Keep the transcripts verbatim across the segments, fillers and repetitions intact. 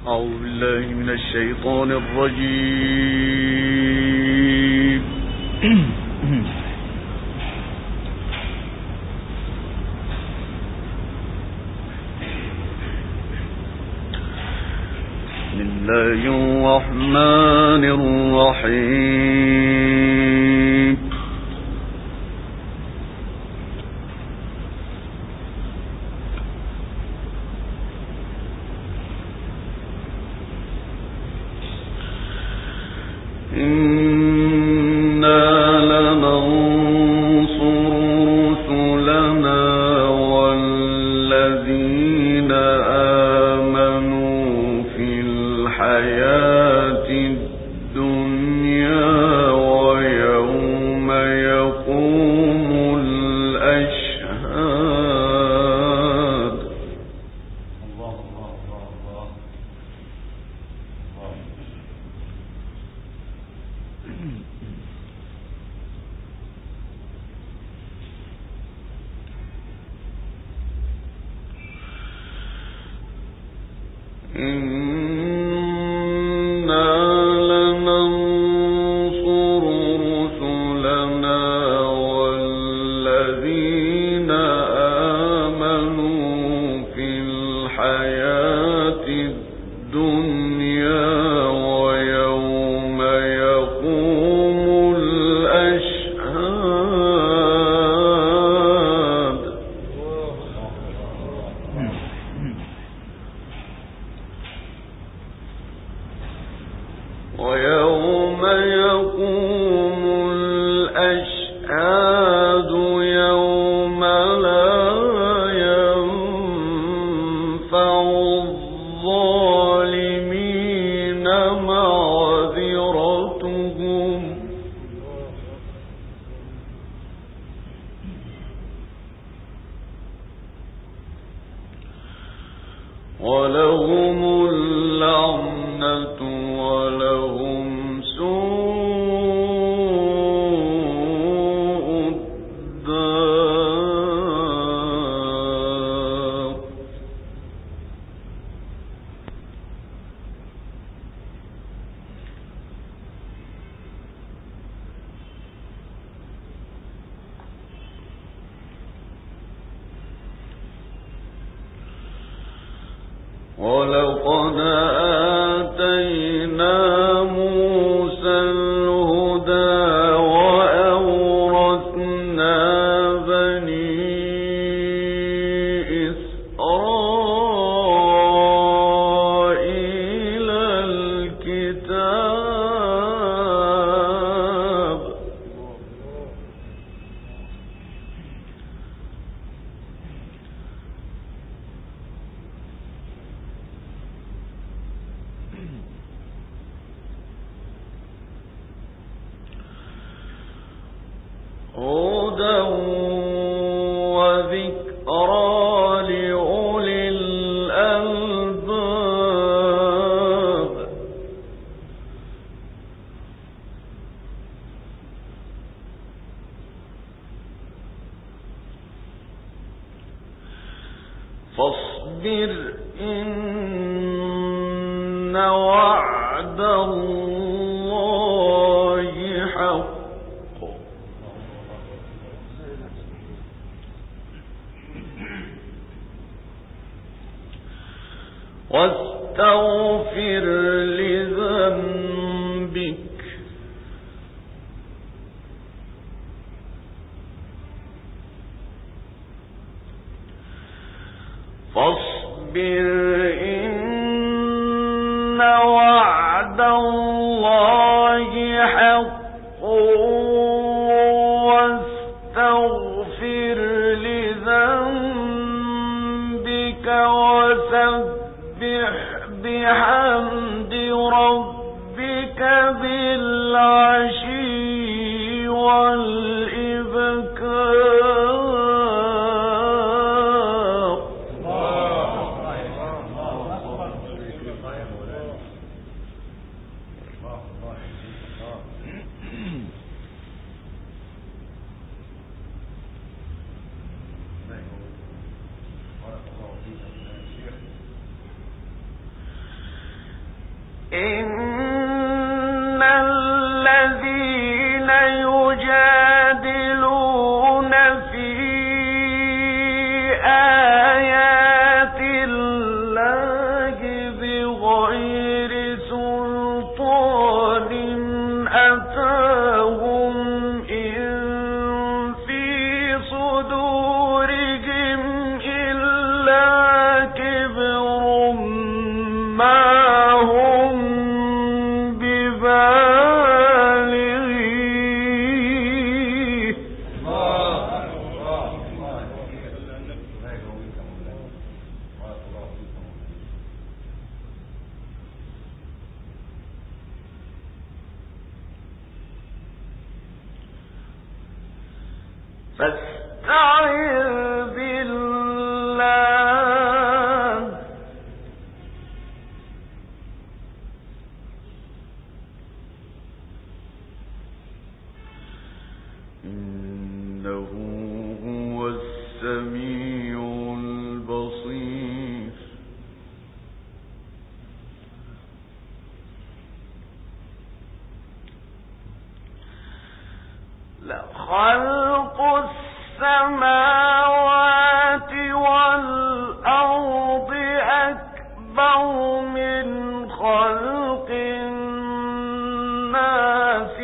أعوذ بالله من الشيطان الرجيم. بسم الله الرحمن الرحيم. إنا لننصر رسلنا والذين آمنوا في الحياة الدنيا ويوم يقوم الأشهاد. الله الله الله الله. إنا لننصر رسلنا والذين آمنوا في الحياة الدنيا ويوم يقوم الأشهاد. ويوم يقوم الأشهاد يوم لا ينفع الظالمين معذرتهم ولهم اللعنة ولهم سوء الدار. ولقد آتينا موسى الهدى وأورثنا بني إسرائيل الكتاب. هدى وذكرى لأولي الألباب. فاصبر إن وعد الله حق واستغفر لذنبك فاصبر إن وعد الله حق واستغفر لذنبك وسبح بحمد ربك بالعشي والإبكار. إن الذين يجادلون في آيات الله بغير سلطان أتاهم إن في صدورهم إلا كبر ما هم ببالغيه فاستعذ بالله إنه هو السميع البصير لخلق السماوات والأرض أكبر من خلق الناس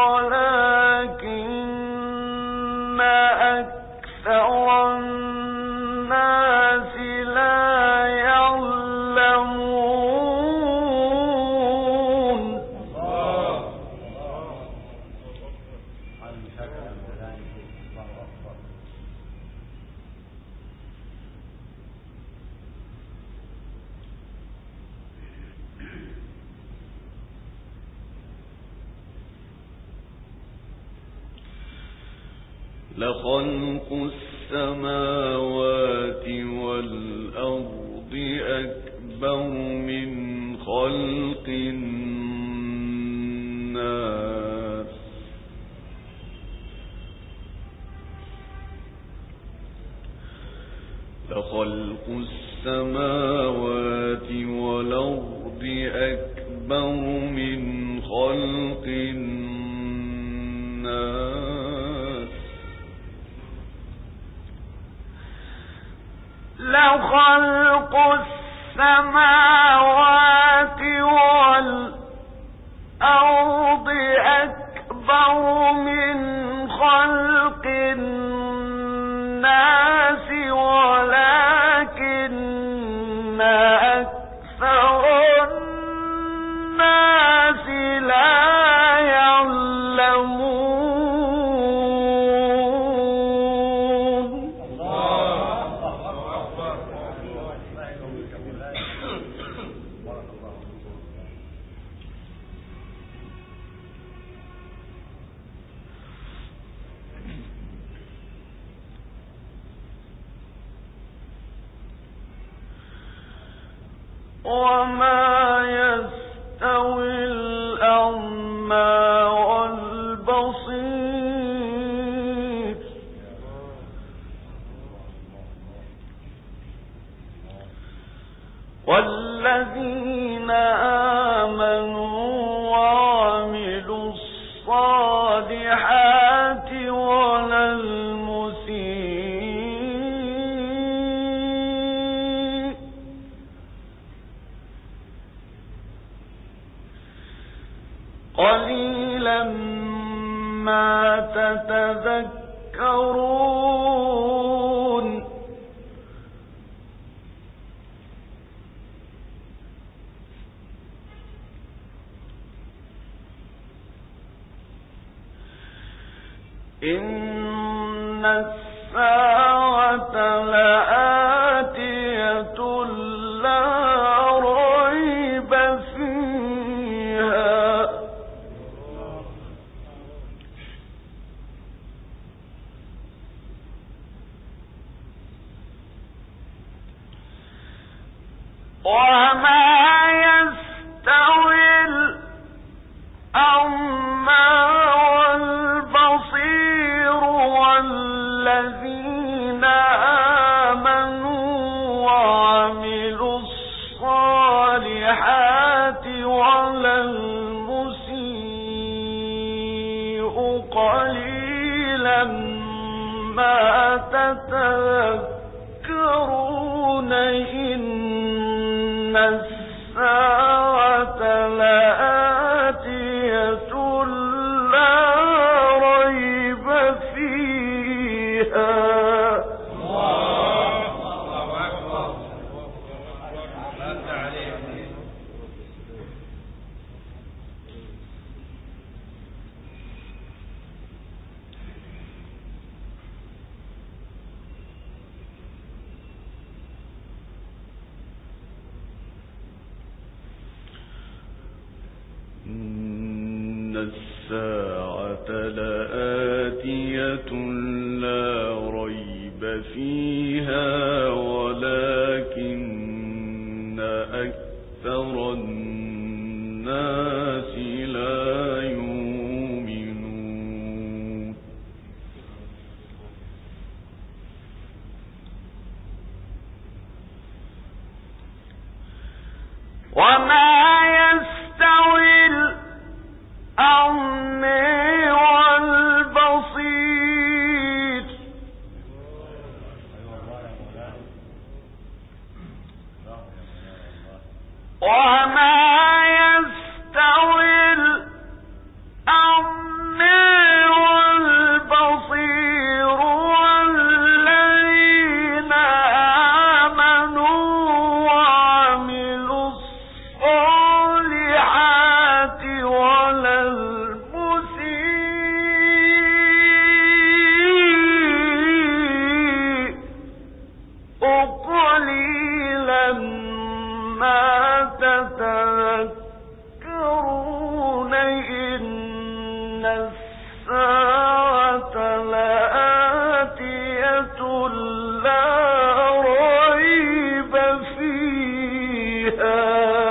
ولكن أكثر الناس لا يعلمون لخلق السماوات والأرض أكبر من خلق الناس لخلق السماوات والأرض أكبر من خلق الناس لخلق السماوات والأرض أكبر من خلق الناس ولكن أكثر الناس لا يعلمون وما يستوي الأعمى والبصير والذين آمنوا وعملوا الصالحات ولا المسيء قليلا ما تتذكرون إن الساعة لآتية لا ريب فيها وما يستوي الأعمى والبصير والذين آمنوا وعملوا الصالحات إن الساعة لآتية لا ريب فيها ولكن أكثر الناس لا يؤمنون. وما يستوي الأعمى والبصير وما يستوي الأعمى والبصير والذين آمنوا وعملوا الصالحات ولا المسيء قليلا ما تتذكرون. إن الساعة لآتية لا ريب فيها.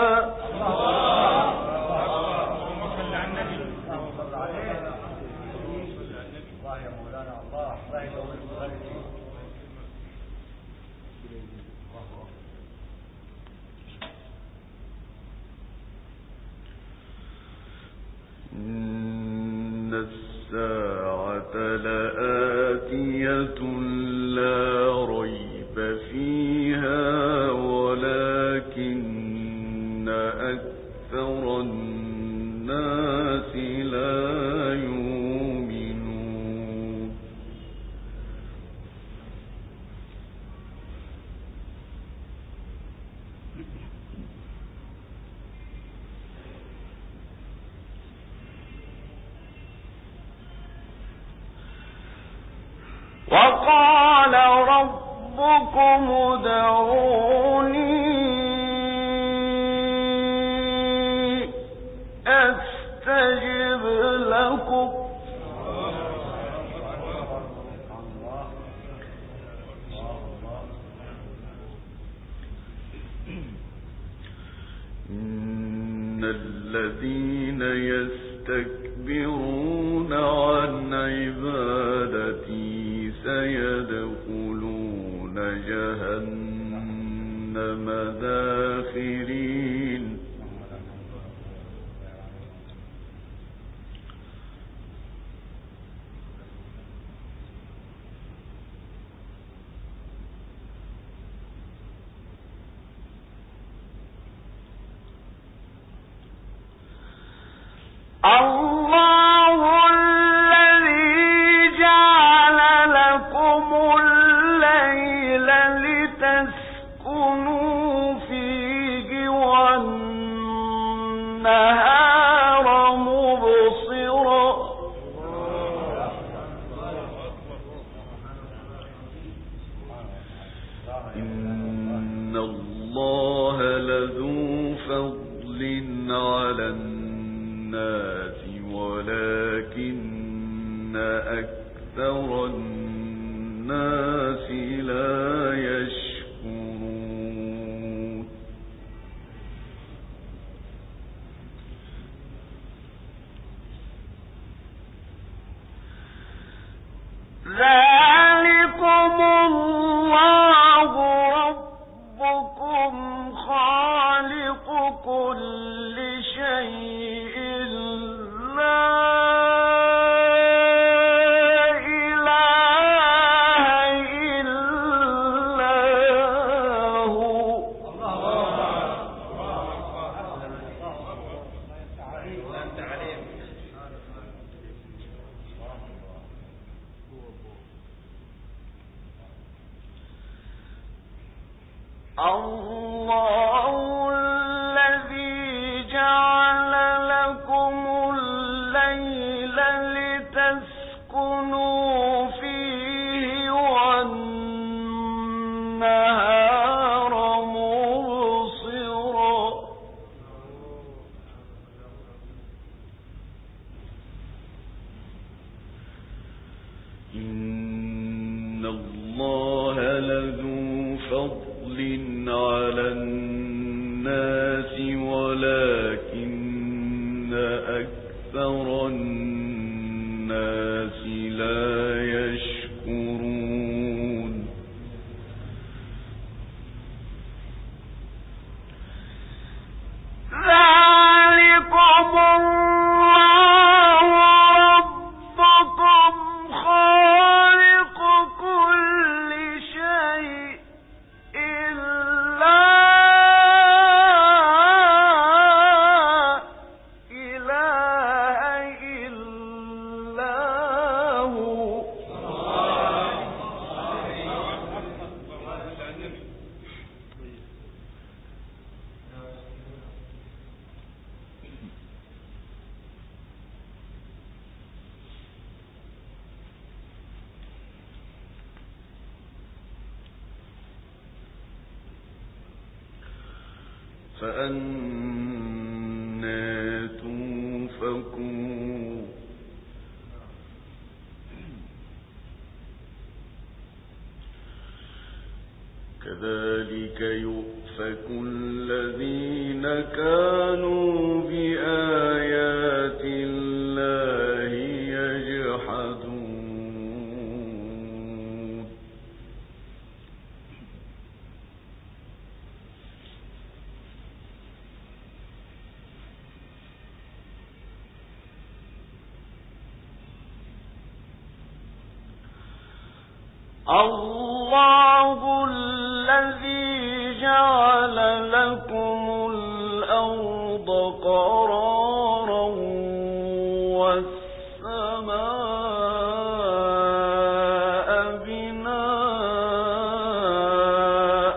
إن الساعة لآتية لا ريب فيها ولكن أكثر الناس لا يؤمنون. وقال ربكم ادعوني أستجب لكم. إن الذين يستكبرون عن عبادتي سيدخلون جهنم داخرين. الله الذي جعل لكم الليل لتسكنوا فيه والنهار مبصرا. إن الله لذو فضل على الناس ولكن أكثر الناس لا يشكرون. ذلكم الله ربكم خالق كل شيء لا إله إلا هو. إن الله لذو فضل على الناس ولكن أكثر الناس لا يشكرون ذلكم الله ربكم خالق كل شيء لا إله إلا هو فأنى توفكون كذلك يؤفك الذين كانوا بآيات الله يجحدون الله الذي جعل لكم الأرض قرارا والسماء بناء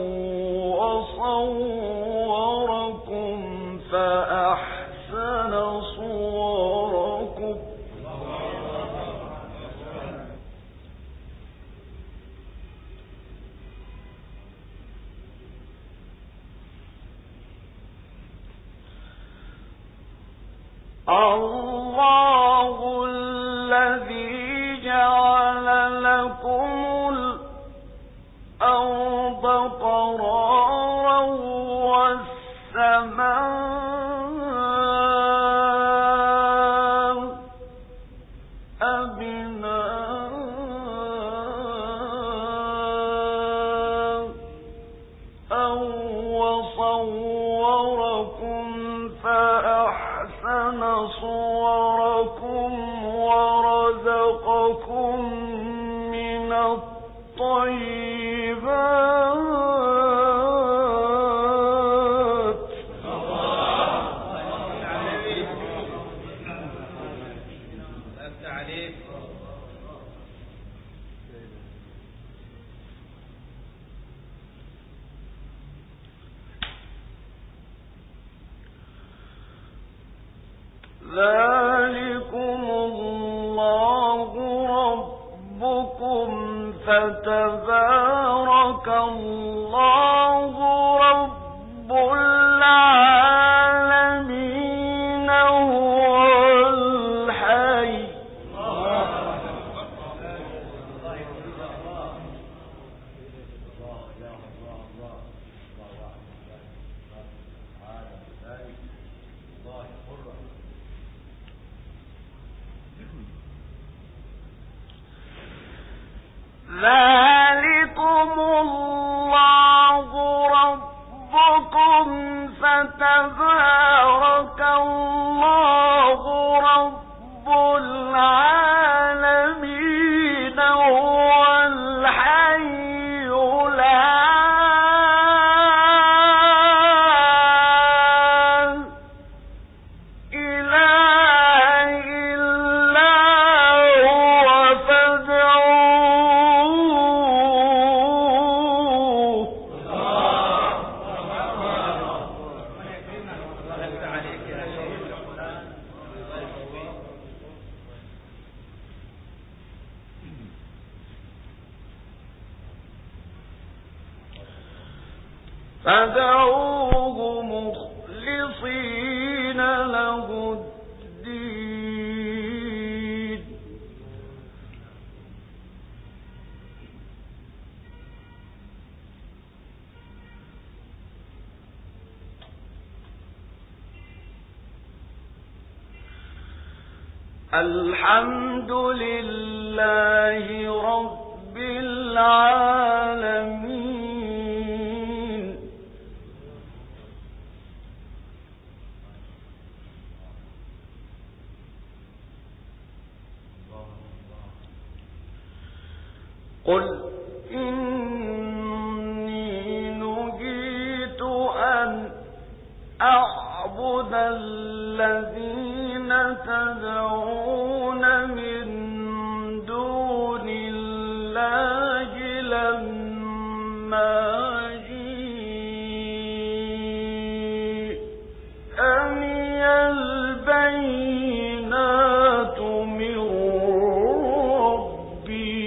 وصوركم فأحسن صوركم الله الذي جعل لكم الأرض قرارا والسماء بناء وصوركم فأحسن صوركم ورزقكم من الطيبات ذلكم الله ربكم فتبارك الله رب العالمين هو الحي ذلكم الله ربكم فتبارك الله رب العالمين هو الحي لا فادعوه مخلصين له الدين الحمد لله رب العالمين قل إني نهيت أن أعبد الذين تدعون من دون الله لما جاءني البينات من ربي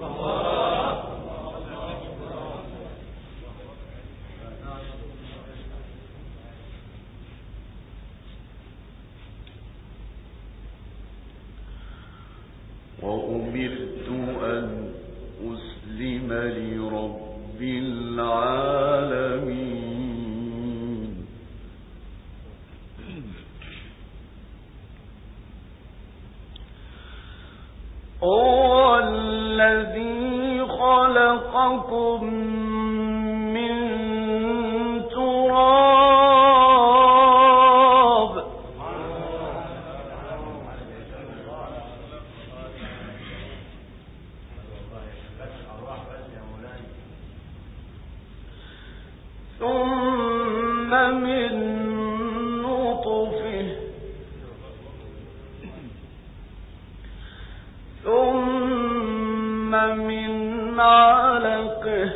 وأمرت أن أسلم لرب العالمين هو الذي خلقكم من تراب ثم من نطفة ثم من علقة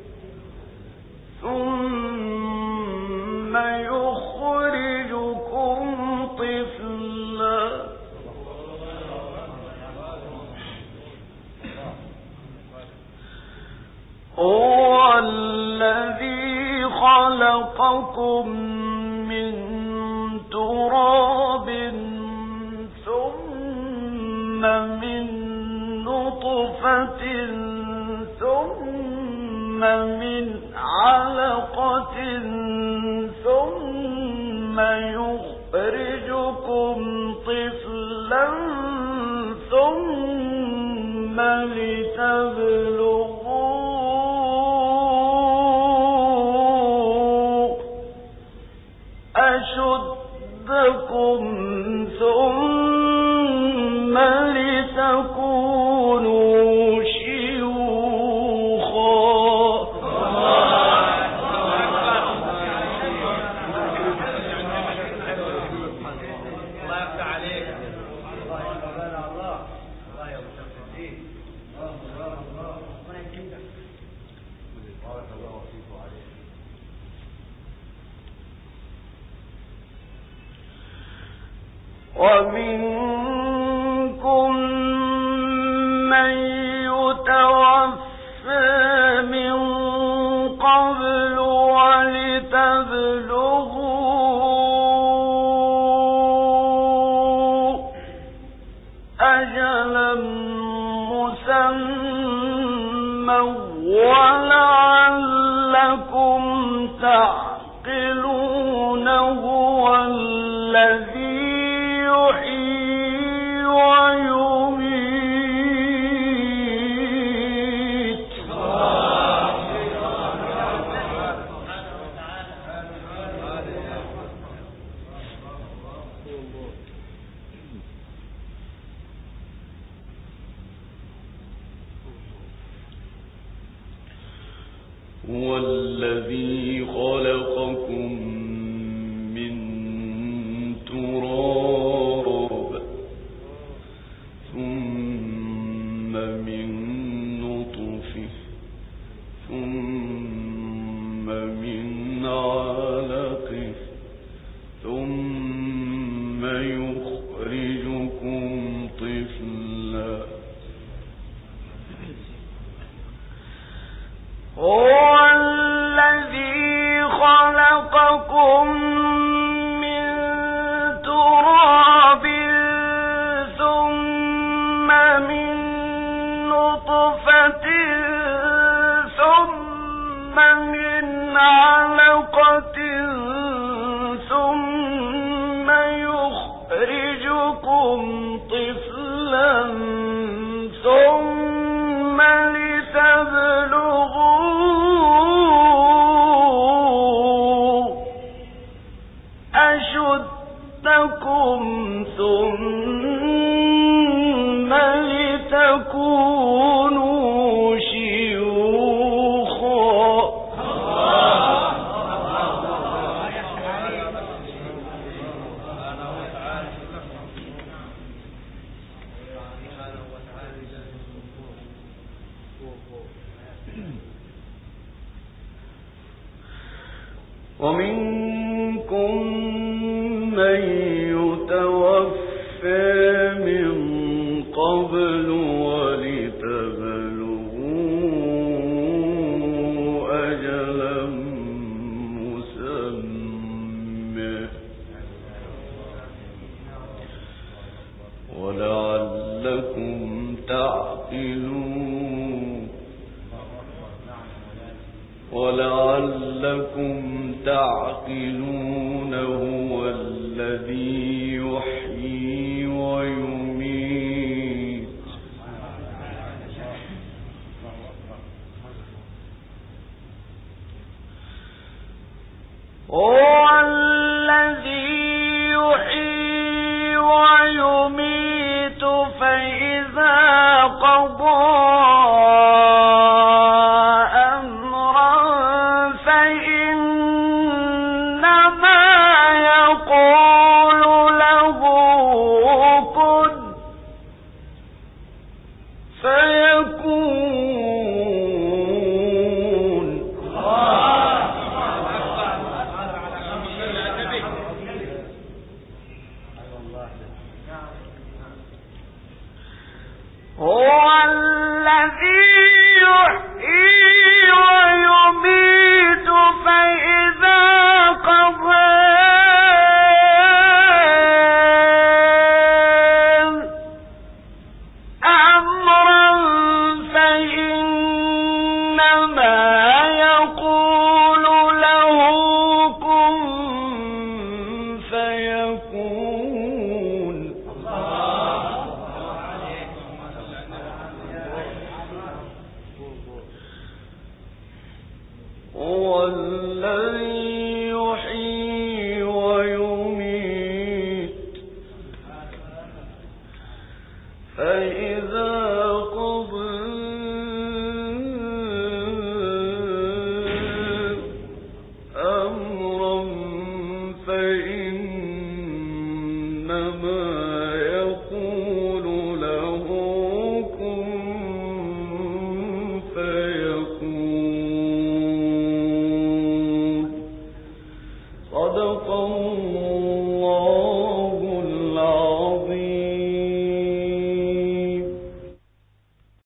ثم يخرجكم طفلا هو الذي خلقكم من تراب ثم من نطفة ثم من علقة ثم يخرجكم طفلا ثم لتبلغوا أشدكم ثم لتكونوا شيوخا ومنكم من يتوفى من قبل ولتبلغوا أجلا مسمى ولعلكم تعقلون هو الذي يحيي ويميت هو الذي خلقكم من تراب ثم من نطفة ثم من علقة ثم يخرجكم طفلا هو الذي علقة ثم يخرجكم طفلا ثم لتبلغوا أشدكم ثم لتكونوا شيوخا. ومنكم من يتوفى من قبل ولتبلغوا أجلا مسمى ولعلكم تعقلون ولعلكم تعقلون هو الذي يحيي ويميت هو الذي يحيي ويميت فإذا قضى فإنما